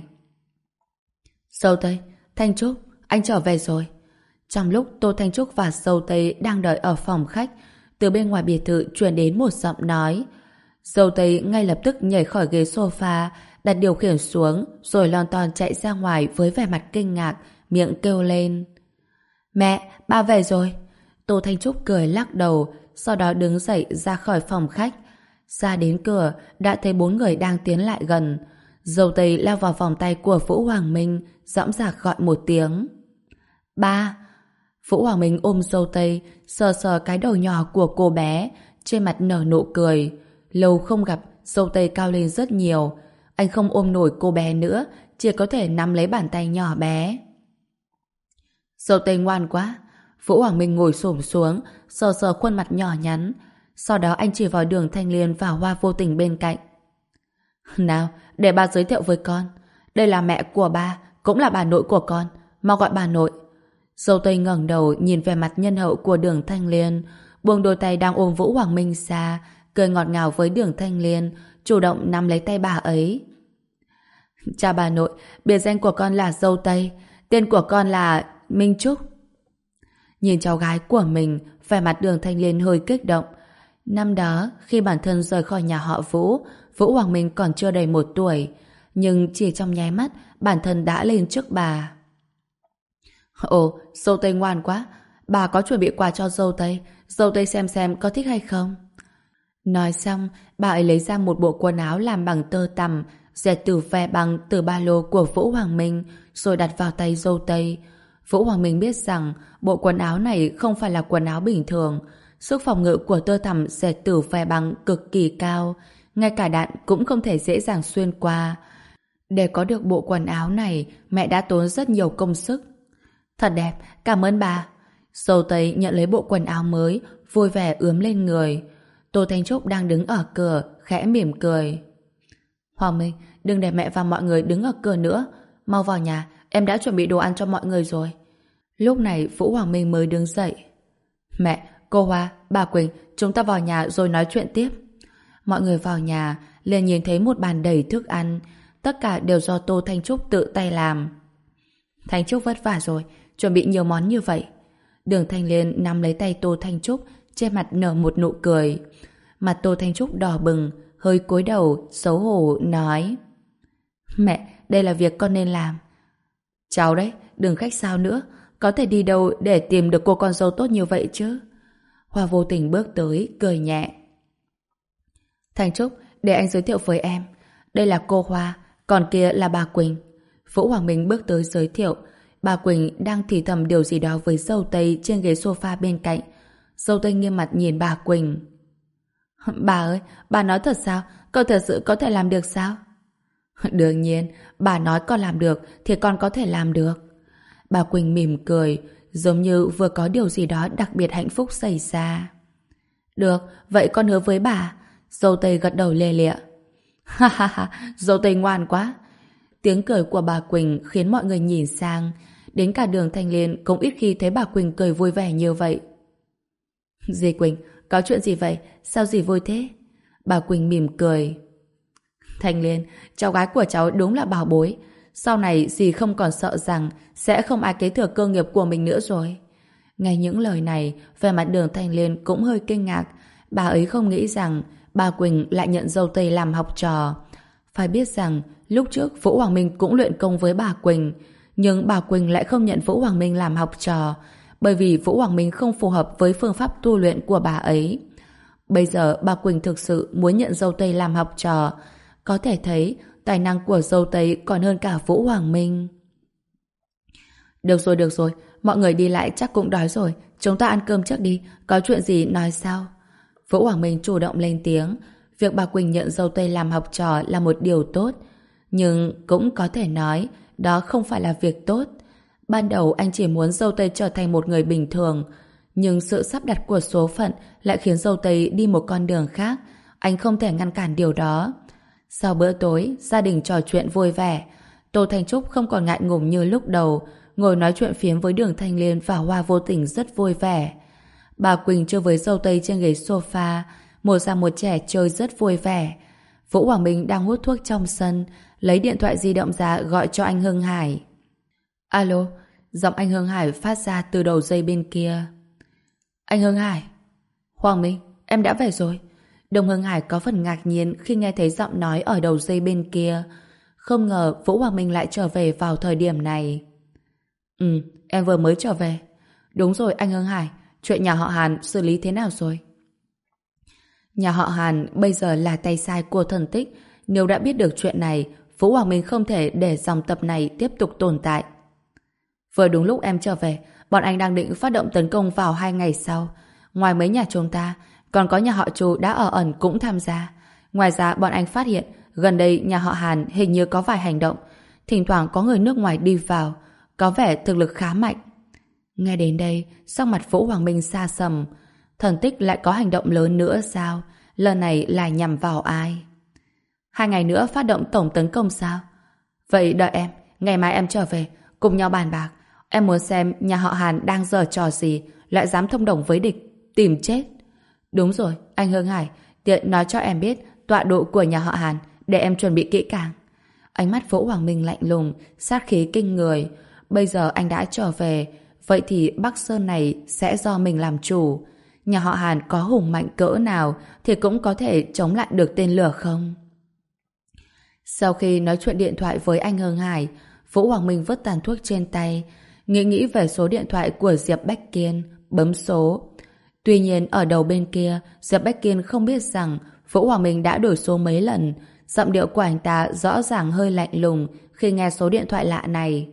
Sâu Tây, Thanh Trúc, anh trở về rồi. Trong lúc Tô Thanh Trúc và Sâu Tây đang đợi ở phòng khách, từ bên ngoài biệt thự truyền đến một giọng nói. Sâu Tây ngay lập tức nhảy khỏi ghế sofa, đặt điều khiển xuống, rồi lon ton chạy ra ngoài với vẻ mặt kinh ngạc, miệng kêu lên. Mẹ, ba về rồi. Tô Thanh Trúc cười lắc đầu, sau đó đứng dậy ra khỏi phòng khách. Ra đến cửa, đã thấy bốn người đang tiến lại gần. Dâu Tây lao vào vòng tay của Vũ Hoàng Minh, dõng dạc gọi một tiếng. Ba! Vũ Hoàng Minh ôm Dâu Tây, sờ sờ cái đầu nhỏ của cô bé, trên mặt nở nụ cười. Lâu không gặp, Dâu Tây cao lên rất nhiều. Anh không ôm nổi cô bé nữa, chỉ có thể nắm lấy bàn tay nhỏ bé. Dâu Tây ngoan quá. Vũ Hoàng Minh ngồi xổm xuống, sờ sờ khuôn mặt nhỏ nhắn. Sau đó anh chỉ vào Đường Thanh Liên và Hoa vô tình bên cạnh. Nào, để bà giới thiệu với con. Đây là mẹ của ba, cũng là bà nội của con. Mau gọi bà nội. Dâu Tây ngẩng đầu nhìn về mặt nhân hậu của Đường Thanh Liên, buông đôi tay đang ôm Vũ Hoàng Minh ra, cười ngọt ngào với Đường Thanh Liên, chủ động nắm lấy tay bà ấy. Chào bà nội, biệt danh của con là Dâu Tây, tên của con là Minh Trúc. Nhìn cháu gái của mình, vẻ mặt Đường Thanh Liên hơi kích động. Năm đó, khi bản thân rời khỏi nhà họ Vũ, Vũ Hoàng Minh còn chưa đầy một tuổi, nhưng chỉ trong nháy mắt, bản thân đã lên trước bà. Ồ, Dâu Tây ngoan quá. Bà có chuẩn bị quà cho Dâu Tây, Dâu Tây xem xem có thích hay không. Nói xong, bà ấy lấy ra một bộ quần áo làm bằng tơ tằm, dệt từ ve băng từ ba lô của Vũ Hoàng Minh, rồi đặt vào tay Dâu Tây. Vũ Hoàng Minh biết rằng bộ quần áo này không phải là quần áo bình thường. Sức phòng ngự của tơ tằm dệt từ ve băng cực kỳ cao, ngay cả đạn cũng không thể dễ dàng xuyên qua. Để có được bộ quần áo này, mẹ đã tốn rất nhiều công sức. Thật đẹp, cảm ơn bà. Dâu Tây nhận lấy bộ quần áo mới, vui vẻ ướm lên người. Tô Thanh Trúc đang đứng ở cửa, khẽ mỉm cười. Hoàng Minh, đừng để mẹ và mọi người đứng ở cửa nữa. Mau vào nhà, em đã chuẩn bị đồ ăn cho mọi người rồi. Lúc này Vũ Hoàng Minh mới đứng dậy. Mẹ, cô Hoa, bà Quỳnh, chúng ta vào nhà rồi nói chuyện tiếp. Mọi người vào nhà, liền nhìn thấy một bàn đầy thức ăn. Tất cả đều do Tô Thanh Trúc tự tay làm. Thanh Trúc vất vả rồi, chuẩn bị nhiều món như vậy. Đường Thanh Liên nắm lấy tay Tô Thanh Trúc, trên mặt nở một nụ cười. Mặt Tô Thanh Trúc đỏ bừng, hơi cúi đầu, xấu hổ, nói. Mẹ, đây là việc con nên làm. Cháu đấy, đừng khách sáo nữa. Có thể đi đâu để tìm được cô con dâu tốt như vậy chứ? Hoa vô tình bước tới, cười nhẹ. Thanh Trúc, để anh giới thiệu với em. Đây là cô Hoa, còn kia là bà Quỳnh. Vũ Hoàng Minh bước tới giới thiệu. Bà Quỳnh đang thì thầm điều gì đó với Dâu Tây trên ghế sofa bên cạnh. Dâu Tây nghiêm mặt nhìn bà Quỳnh. Bà ơi, bà nói thật sao? Con thật sự có thể làm được sao? Đương nhiên, bà nói con làm được thì con có thể làm được. Bà Quỳnh mỉm cười, giống như vừa có điều gì đó đặc biệt hạnh phúc xảy ra. Được, vậy con hứa với bà. Dâu Tây gật đầu lê lịa. Ha ha ha, Dâu Tây ngoan quá. Tiếng cười của bà Quỳnh khiến mọi người nhìn sang. Đến cả Đường Thanh Liên cũng ít khi thấy bà Quỳnh cười vui vẻ như vậy. Dì Quỳnh, có chuyện gì vậy? Sao dì vui thế? Bà Quỳnh mỉm cười. Thanh Liên, cháu gái của cháu đúng là bảo bối. Sau này dì không còn sợ rằng sẽ không ai kế thừa cơ nghiệp của mình nữa rồi. Nghe những lời này, về mặt Đường Thanh Liên cũng hơi kinh ngạc. Bà ấy không nghĩ rằng bà Quỳnh lại nhận dâu tây làm học trò. Phải biết rằng lúc trước Vũ Hoàng Minh cũng luyện công với bà Quỳnh, nhưng bà Quỳnh lại không nhận Vũ Hoàng Minh làm học trò, bởi vì Vũ Hoàng Minh không phù hợp với phương pháp tu luyện của bà ấy. Bây giờ bà Quỳnh thực sự muốn nhận dâu tây làm học trò, có thể thấy tài năng của dâu tây còn hơn cả Vũ Hoàng Minh. Được rồi, được rồi, mọi người đi lại chắc cũng đói rồi, chúng ta ăn cơm trước đi, có chuyện gì nói sau. Vũ Hoàng Minh chủ động lên tiếng. Việc bà Quỳnh nhận dâu tây làm học trò là một điều tốt, nhưng cũng có thể nói đó không phải là việc tốt. Ban đầu anh chỉ muốn dâu tây trở thành một người bình thường, nhưng sự sắp đặt của số phận lại khiến dâu tây đi một con đường khác. Anh không thể ngăn cản điều đó. Sau bữa tối, gia đình trò chuyện vui vẻ. Tô Thanh Trúc không còn ngại ngùng như lúc đầu, ngồi nói chuyện phiếm với Đường Thanh Liên và Hoa Vô Tình rất vui vẻ. Bà Quỳnh chơi với dâu tây trên ghế sofa, một già một trẻ chơi rất vui vẻ. Vũ Hoàng Minh đang hút thuốc trong sân, lấy điện thoại di động ra gọi cho anh Hưng Hải. Alo, giọng anh Hưng Hải phát ra từ đầu dây bên kia. Anh Hưng Hải. Hoàng Minh, em đã về rồi. Đồng Hưng Hải có phần ngạc nhiên khi nghe thấy giọng nói ở đầu dây bên kia. Không ngờ Vũ Hoàng Minh lại trở về vào thời điểm này. Ừ, em vừa mới trở về. Đúng rồi anh Hưng Hải, chuyện nhà họ Hàn xử lý thế nào rồi? Nhà họ Hàn bây giờ là tay sai của Thần Tích. Nếu đã biết được chuyện này, Vũ Hoàng Minh không thể để dòng tập này tiếp tục tồn tại. Vừa đúng lúc em trở về, bọn anh đang định phát động tấn công vào hai ngày sau. Ngoài mấy nhà chúng ta, còn có nhà họ Chu đã ở ẩn cũng tham gia. Ngoài ra bọn anh phát hiện gần đây nhà họ Hàn hình như có vài hành động. Thỉnh thoảng có người nước ngoài đi vào, có vẻ thực lực khá mạnh. Nghe đến đây, sắc mặt Vũ Hoàng Minh xa sầm. Thần Tích lại có hành động lớn nữa sao? Lần này là nhằm vào ai? Hai ngày nữa phát động tổng tấn công sao? Vậy đợi em, ngày mai em trở về, cùng nhau bàn bạc. Em muốn xem nhà họ Hàn đang giở trò gì, lại dám thông đồng với địch, tìm chết. Đúng rồi, anh Hưng Hải, tiện nói cho em biết tọa độ của nhà họ Hàn, để em chuẩn bị kỹ càng. Ánh mắt Vũ Hoàng Minh lạnh lùng, sát khí kinh người. Bây giờ anh đã trở về, vậy thì Bắc Sơn này sẽ do mình làm chủ. Nhà họ Hàn có hùng mạnh cỡ nào thì cũng có thể chống lại được tên lửa không? Sau khi nói chuyện điện thoại với anh Hưng Hải, Vũ Hoàng Minh vứt tàn thuốc trên tay, nghĩ nghĩ về số điện thoại của Diệp Bách Kiên, bấm số. Tuy nhiên ở đầu bên kia, Diệp Bách Kiên không biết rằng Vũ Hoàng Minh đã đổi số mấy lần. Giọng điệu của anh ta rõ ràng hơi lạnh lùng khi nghe số điện thoại lạ này.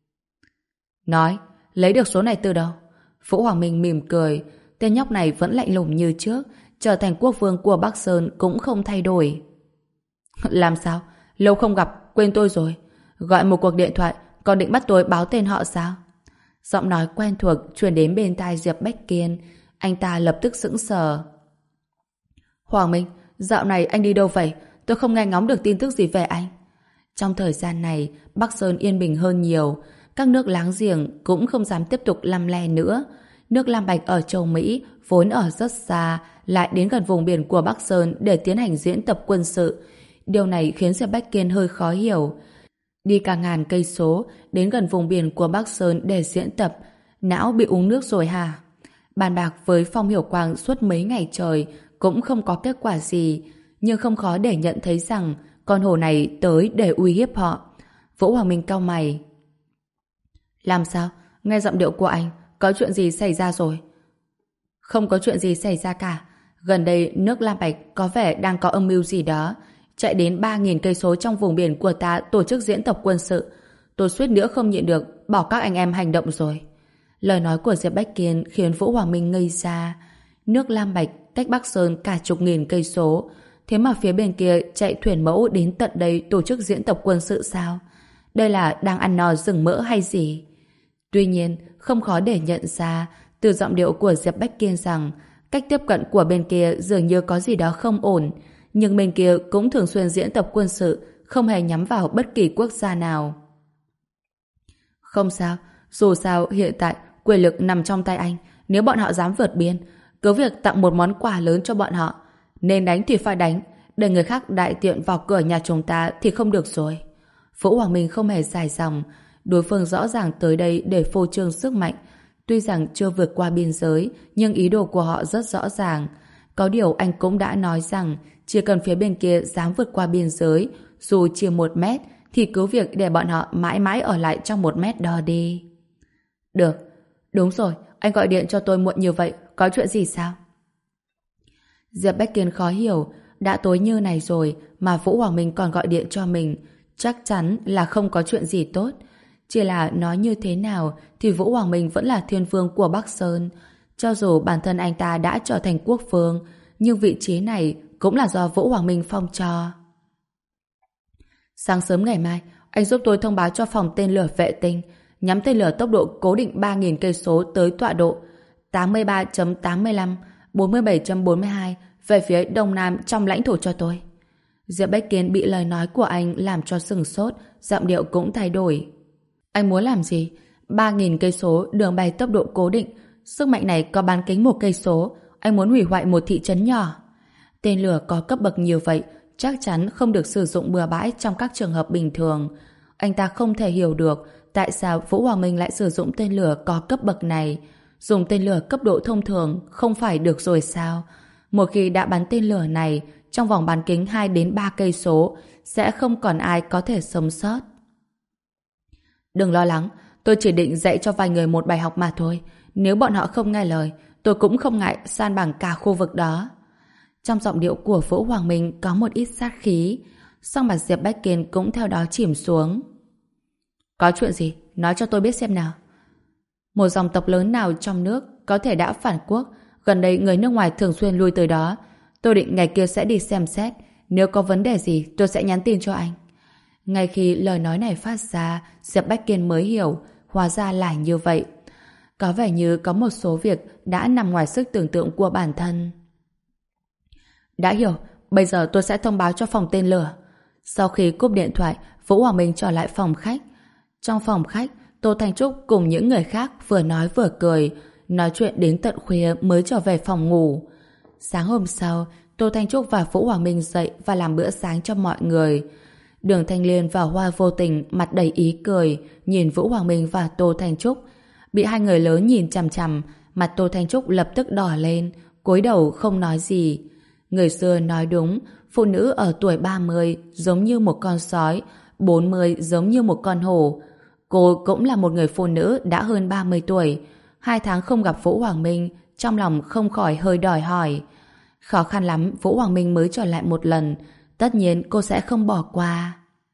Nói, lấy được số này từ đâu? Vũ Hoàng Minh mỉm cười. Tên nhóc này vẫn lạnh lùng như trước, trở thành quốc vương của Bắc Sơn cũng không thay đổi. Làm sao? Lâu không gặp, quên tôi rồi. Gọi một cuộc điện thoại, còn định bắt tôi báo tên họ sao? Giọng nói quen thuộc truyền đến bên tai Diệp Bách Kiên. Anh ta lập tức sững sờ. Hoàng Minh, dạo này anh đi đâu vậy? Tôi không nghe ngóng được tin tức gì về anh. Trong thời gian này, Bắc Sơn yên bình hơn nhiều. Các nước láng giềng cũng không dám tiếp tục lăm le nữa. Nước Lam Bạch ở châu Mỹ vốn ở rất xa, lại đến gần vùng biển của Bắc Sơn để tiến hành diễn tập quân sự. Điều này khiến Diệp Bách Kiên hơi khó hiểu. Đi cả ngàn cây số đến gần vùng biển của Bắc Sơn để diễn tập, não bị uống nước rồi hả? Bàn bạc với Phong Hiểu Quang suốt mấy ngày trời cũng không có kết quả gì, nhưng không khó để nhận thấy rằng con hổ này tới để uy hiếp họ. Vũ Hoàng Minh cau mày. Làm sao? Nghe giọng điệu của anh, có chuyện gì xảy ra rồi? Không có chuyện gì xảy ra cả. Gần đây nước Lam Bạch có vẻ đang có âm mưu gì đó, chạy đến ba nghìn cây số trong vùng biển của ta tổ chức diễn tập quân sự. Tôi suýt nữa không nhịn được, bỏ các anh em hành động rồi. Lời nói của Diệp Bách Kiên khiến Vũ Hoàng Minh ngây ra. Nước Lam Bạch cách Bắc Sơn cả chục nghìn cây số, thế mà phía bên kia chạy thuyền mẫu đến tận đây tổ chức diễn tập quân sự sao? Đây là đang ăn no rừng mỡ hay gì? Tuy nhiên, không khó để nhận ra từ giọng điệu của Diệp Bách Kiên rằng cách tiếp cận của bên kia dường như có gì đó không ổn, nhưng bên kia cũng thường xuyên diễn tập quân sự, không hề nhắm vào bất kỳ quốc gia nào. Không sao, dù sao hiện tại quyền lực nằm trong tay anh. Nếu bọn họ dám vượt biên, cứ việc tặng một món quà lớn cho bọn họ. Nên đánh thì phải đánh, để người khác đại tiện vào cửa nhà chúng ta thì không được rồi. Vũ Hoàng Minh không hề dài dòng. Đối phương rõ ràng tới đây để phô trương sức mạnh. Tuy rằng chưa vượt qua biên giới, nhưng ý đồ của họ rất rõ ràng. Có điều anh cũng đã nói rằng chỉ cần phía bên kia dám vượt qua biên giới, dù chỉ một mét, thì cứ việc để bọn họ mãi mãi ở lại trong một mét đó đi. Được. Đúng rồi, anh gọi điện cho tôi muộn như vậy, có chuyện gì sao? Diệp Bách Kiên khó hiểu, đã tối như này rồi mà Vũ Hoàng Minh còn gọi điện cho mình, chắc chắn là không có chuyện gì tốt. Chỉ là nói như thế nào thì Vũ Hoàng Minh vẫn là thiên vương của Bắc Sơn. Cho dù bản thân anh ta đã trở thành quốc vương, nhưng vị trí này cũng là do Vũ Hoàng Minh phong cho. Sáng sớm ngày mai, anh giúp tôi thông báo cho phòng tên lửa vệ tinh, nhắm tên lửa tốc độ cố định ba nghìn cây số tới tọa độ tám mươi ba chấm tám mươi lăm, bốn mươi bảy chấm bốn mươi hai về phía đông nam trong lãnh thổ cho tôi. Diệp Bách Kiên bị lời nói của anh làm cho sừng sốt, giọng điệu cũng thay đổi. Anh muốn làm gì? ba nghìn cây số đường bay tốc độ cố định, sức mạnh này có bán kính một cây số, anh muốn hủy hoại một thị trấn nhỏ. Tên lửa có cấp bậc như vậy chắc chắn không được sử dụng bừa bãi trong các trường hợp bình thường. Anh ta không thể hiểu được tại sao Vũ Hoàng Minh lại sử dụng tên lửa có cấp bậc này. Dùng tên lửa cấp độ thông thường không phải được rồi sao? Một khi đã bắn tên lửa này, trong vòng bán kính hai đến ba cây số sẽ không còn ai có thể sống sót. Đừng lo lắng, tôi chỉ định dạy cho vài người một bài học mà thôi. Nếu bọn họ không nghe lời, tôi cũng không ngại san bằng cả khu vực đó. Trong giọng điệu của Vũ Hoàng Minh có một ít sát khí, song mặt Diệp Bách Kiên cũng theo đó chìm xuống. Có chuyện gì? Nói cho tôi biết xem nào. Một dòng tộc lớn nào trong nước có thể đã phản quốc, gần đây người nước ngoài thường xuyên lui tới đó. Tôi định ngày kia sẽ đi xem xét, nếu có vấn đề gì tôi sẽ nhắn tin cho anh. Ngay khi lời nói này phát ra, Diệp Bách Kiên mới hiểu, hóa ra là như vậy. Có vẻ như có một số việc đã nằm ngoài sức tưởng tượng của bản thân. Đã hiểu, bây giờ tôi sẽ thông báo cho phòng tên lửa. Sau khi cúp điện thoại, Vũ Hoàng Minh trở lại phòng khách. Trong phòng khách, Tô Thanh Trúc cùng những người khác vừa nói vừa cười, nói chuyện đến tận khuya mới trở về phòng ngủ. Sáng hôm sau, Tô Thanh Trúc và Vũ Hoàng Minh dậy và làm bữa sáng cho mọi người. Đường Thanh Liên và Hoa Vô Tình mặt đầy ý cười, nhìn Vũ Hoàng Minh và Tô Thanh Trúc. Bị hai người lớn nhìn chằm chằm, mặt Tô Thanh Trúc lập tức đỏ lên, cúi đầu không nói gì. Người xưa nói đúng, phụ nữ ở tuổi ba mươi giống như một con sói, bốn mươi giống như một con hổ. Cô cũng là một người phụ nữ đã hơn ba mươi tuổi. Hai tháng không gặp Vũ Hoàng Minh, trong lòng không khỏi hơi đòi hỏi. Khó khăn lắm Vũ Hoàng Minh mới trở lại một lần, tất nhiên cô sẽ không bỏ qua.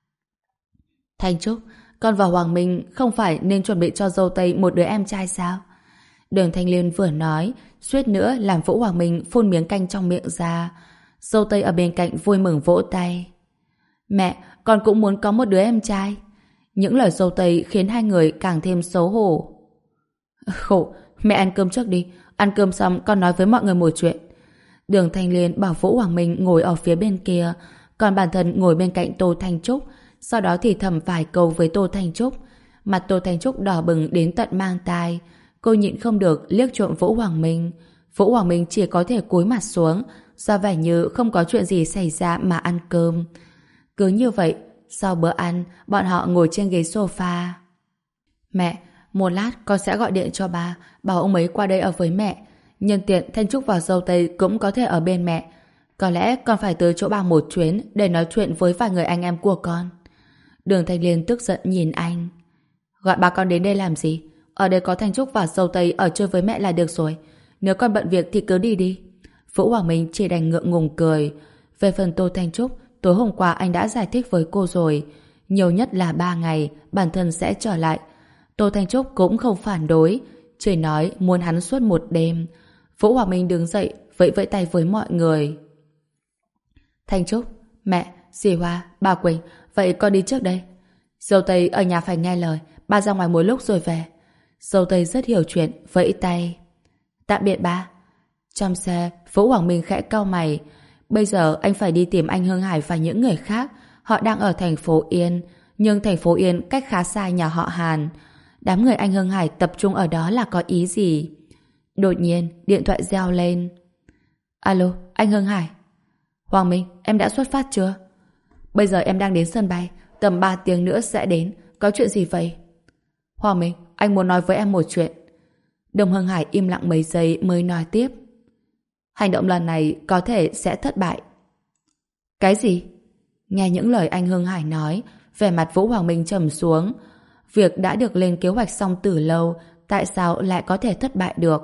Thanh Trúc, con và Hoàng Minh không phải nên chuẩn bị cho dâu tây một đứa em trai sao? Đường Thanh Liên vừa nói, suýt nữa làm Vũ Hoàng Minh phun miếng canh trong miệng ra. Dâu tây ở bên cạnh vui mừng vỗ tay. Mẹ, con cũng muốn có một đứa em trai. Những lời dâu tây khiến hai người càng thêm xấu hổ. Khổ, mẹ ăn cơm trước đi. Ăn cơm xong con nói với mọi người một chuyện. Đường Thanh Liên bảo Vũ Hoàng Minh ngồi ở phía bên kia, còn bản thân ngồi bên cạnh Tô Thanh Trúc, sau đó thì thầm vài câu với Tô Thanh Trúc. Mặt Tô Thanh Trúc đỏ bừng đến tận mang tai. Cô nhịn không được liếc trộm Vũ Hoàng Minh. Vũ Hoàng Minh chỉ có thể cúi mặt xuống, ra vẻ như không có chuyện gì xảy ra mà ăn cơm. Cứ như vậy, sau bữa ăn, bọn họ ngồi trên ghế sofa. Mẹ, một lát con sẽ gọi điện cho ba, bảo ông ấy qua đây ở với mẹ. Nhân tiện Thanh Trúc và dâu tây cũng có thể ở bên mẹ. Có lẽ con phải tới chỗ ba một chuyến để nói chuyện với vài người anh em của con. Đường Thanh Liên tức giận nhìn anh. Gọi ba con đến đây làm gì? Ở đây có Thanh Trúc và dâu tây ở chơi với mẹ là được rồi. Nếu con bận việc thì cứ đi đi. Vũ Hoàng Minh chỉ đành ngượng ngùng cười. Về phần Tô Thanh Trúc, tối hôm qua anh đã giải thích với cô rồi. Nhiều nhất là ba ngày, bản thân sẽ trở lại. Tô Thanh Trúc cũng không phản đối, chỉ nói muốn hắn suốt một đêm. Vũ Hoàng Minh đứng dậy, vẫy vẫy tay với mọi người. Thanh Trúc, mẹ, dì Hoa, bà Quỳnh, vậy con đi trước đây. Dâu tây ở nhà phải nghe lời, ba ra ngoài một lúc rồi về. Dâu tây rất hiểu chuyện, vẫy tay. Tạm biệt ba. Trong xe, Vũ Hoàng Minh khẽ cau mày. Bây giờ anh phải đi tìm anh Hưng Hải và những người khác. Họ đang ở thành phố Yên, nhưng thành phố Yên cách khá xa nhà họ Hàn. Đám người anh Hưng Hải tập trung ở đó là có ý gì? Đột nhiên, điện thoại reo lên. Alo, anh Hưng Hải. Hoàng Minh, em đã xuất phát chưa? Bây giờ em đang đến sân bay, tầm ba tiếng nữa sẽ đến. Có chuyện gì vậy? Hoàng Minh, anh muốn nói với em một chuyện. Đồng Hưng Hải im lặng mấy giây mới nói tiếp. Hành động lần này có thể sẽ thất bại. Cái gì? Nghe những lời anh Hưng Hải nói, vẻ mặt Vũ Hoàng Minh trầm xuống. Việc đã được lên kế hoạch xong từ lâu, tại sao lại có thể thất bại được?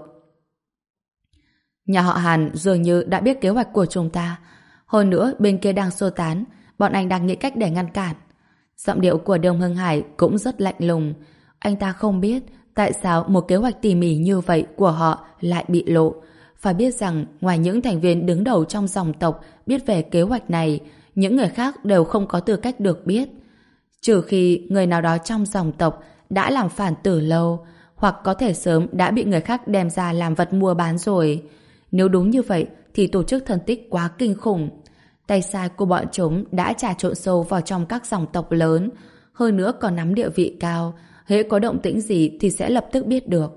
Nhà họ Hàn dường như đã biết kế hoạch của chúng ta. Hơn nữa, bên kia đang sơ tán, bọn anh đang nghĩ cách để ngăn cản. Giọng điệu của Đồng Hưng Hải cũng rất lạnh lùng. Anh ta không biết tại sao một kế hoạch tỉ mỉ như vậy của họ lại bị lộ. Phải biết rằng, ngoài những thành viên đứng đầu trong dòng tộc biết về kế hoạch này, những người khác đều không có tư cách được biết. Trừ khi người nào đó trong dòng tộc đã làm phản từ lâu, hoặc có thể sớm đã bị người khác đem ra làm vật mua bán rồi. Nếu đúng như vậy, thì tổ chức thần tích quá kinh khủng. Tay sai của bọn chúng đã trà trộn sâu vào trong các dòng tộc lớn, hơn nữa còn nắm địa vị cao. Hễ có động tĩnh gì thì sẽ lập tức biết được.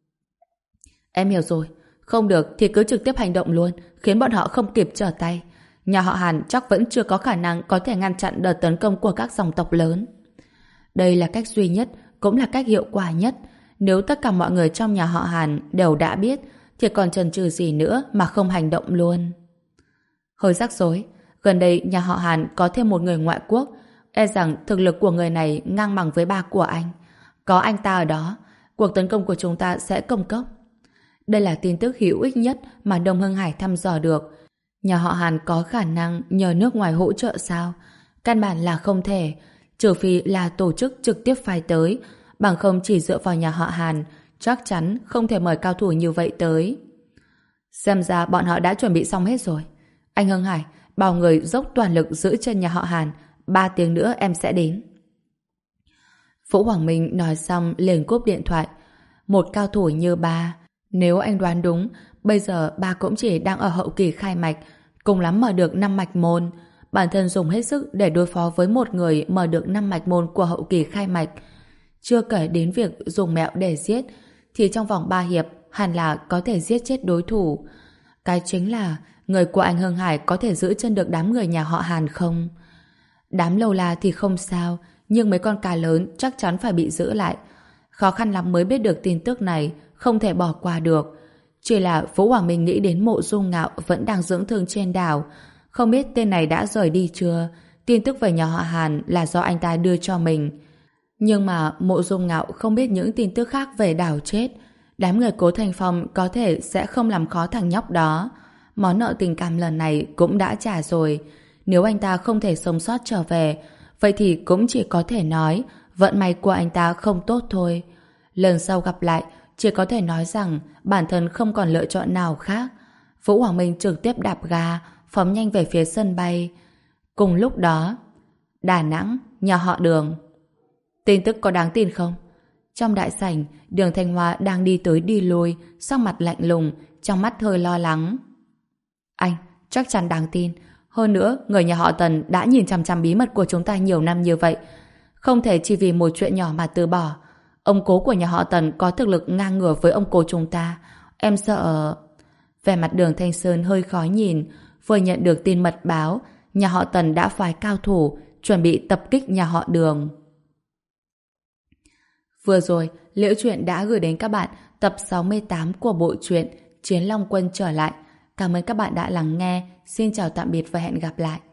Em hiểu rồi. Không được thì cứ trực tiếp hành động luôn, khiến bọn họ không kịp trở tay. Nhà họ Hàn chắc vẫn chưa có khả năng có thể ngăn chặn đợt tấn công của các dòng tộc lớn. Đây là cách duy nhất, cũng là cách hiệu quả nhất. Nếu tất cả mọi người trong nhà họ Hàn đều đã biết, thì còn chần chừ gì nữa mà không hành động luôn. Hơi rắc rối. Gần đây nhà họ Hàn có thêm một người ngoại quốc, e rằng thực lực của người này ngang bằng với ba của anh. Có anh ta ở đó, cuộc tấn công của chúng ta sẽ công cốc. Đây là tin tức hữu ích nhất mà Đông Hưng Hải thăm dò được. Nhà họ Hàn có khả năng nhờ nước ngoài hỗ trợ sao? Căn bản là không thể, trừ phi là tổ chức trực tiếp phái tới, bằng không chỉ dựa vào nhà họ Hàn, chắc chắn không thể mời cao thủ như vậy tới. Xem ra bọn họ đã chuẩn bị xong hết rồi. Anh Hưng Hải, bảo người dốc toàn lực giữ chân nhà họ Hàn, ba tiếng nữa em sẽ đến. Vũ Hoàng Minh nói xong liền cúp điện thoại. Một cao thủ như ba, nếu anh đoán đúng, bây giờ ba cũng chỉ đang ở hậu kỳ khai mạch, cùng lắm mở được năm mạch môn. Bản thân dùng hết sức để đối phó với một người mở được năm mạch môn của hậu kỳ khai mạch. Chưa kể đến việc dùng mẹo để giết, thì trong vòng ba hiệp hẳn là có thể giết chết đối thủ. Cái chính là người của anh Hưng Hải có thể giữ chân được đám người nhà họ Hàn không? Đám lâu la thì không sao, nhưng mấy con cá lớn chắc chắn phải bị giữ lại. Khó khăn lắm mới biết được tin tức này, không thể bỏ qua được. Chỉ là Vũ Hoàng Minh nghĩ đến Mộ Dung Ngạo vẫn đang dưỡng thương trên đảo. Không biết tên này đã rời đi chưa? Tin tức về nhà họ Hàn là do anh ta đưa cho mình. Nhưng mà Mộ Dung Ngạo không biết những tin tức khác về đảo chết. Đám người Cố Thành Phong có thể sẽ không làm khó thằng nhóc đó. Món nợ tình cảm lần này cũng đã trả rồi. Nếu anh ta không thể sống sót trở về, vậy thì cũng chỉ có thể nói vận may của anh ta không tốt thôi. Lần sau gặp lại, chỉ có thể nói rằng bản thân không còn lựa chọn nào khác. Vũ Hoàng Minh trực tiếp đạp ga, phóng nhanh về phía sân bay. Cùng lúc đó, Đà Nẵng, nhà họ Đường. Tin tức có đáng tin không? Trong đại sảnh, Đường Thanh Hoa đang đi tới đi lui, sắc mặt lạnh lùng, trong mắt hơi lo lắng. Anh, chắc chắn đáng tin. Hơn nữa, người nhà họ Tần đã nhìn chằm chằm bí mật của chúng ta nhiều năm như vậy. Không thể chỉ vì một chuyện nhỏ mà từ bỏ. Ông cố của nhà họ Tần có thực lực ngang ngửa với ông cố chúng ta. Em sợ... Vẻ mặt Đường Thanh Sơn hơi khó nhìn. Vừa nhận được tin mật báo, nhà họ Tần đã phái cao thủ chuẩn bị tập kích nhà họ Đường. Vừa rồi, Liễu Chuyện đã gửi đến các bạn tập sáu mươi tám của bộ truyện Chiến Long Quân trở lại. Cảm ơn các bạn đã lắng nghe. Xin chào tạm biệt và hẹn gặp lại.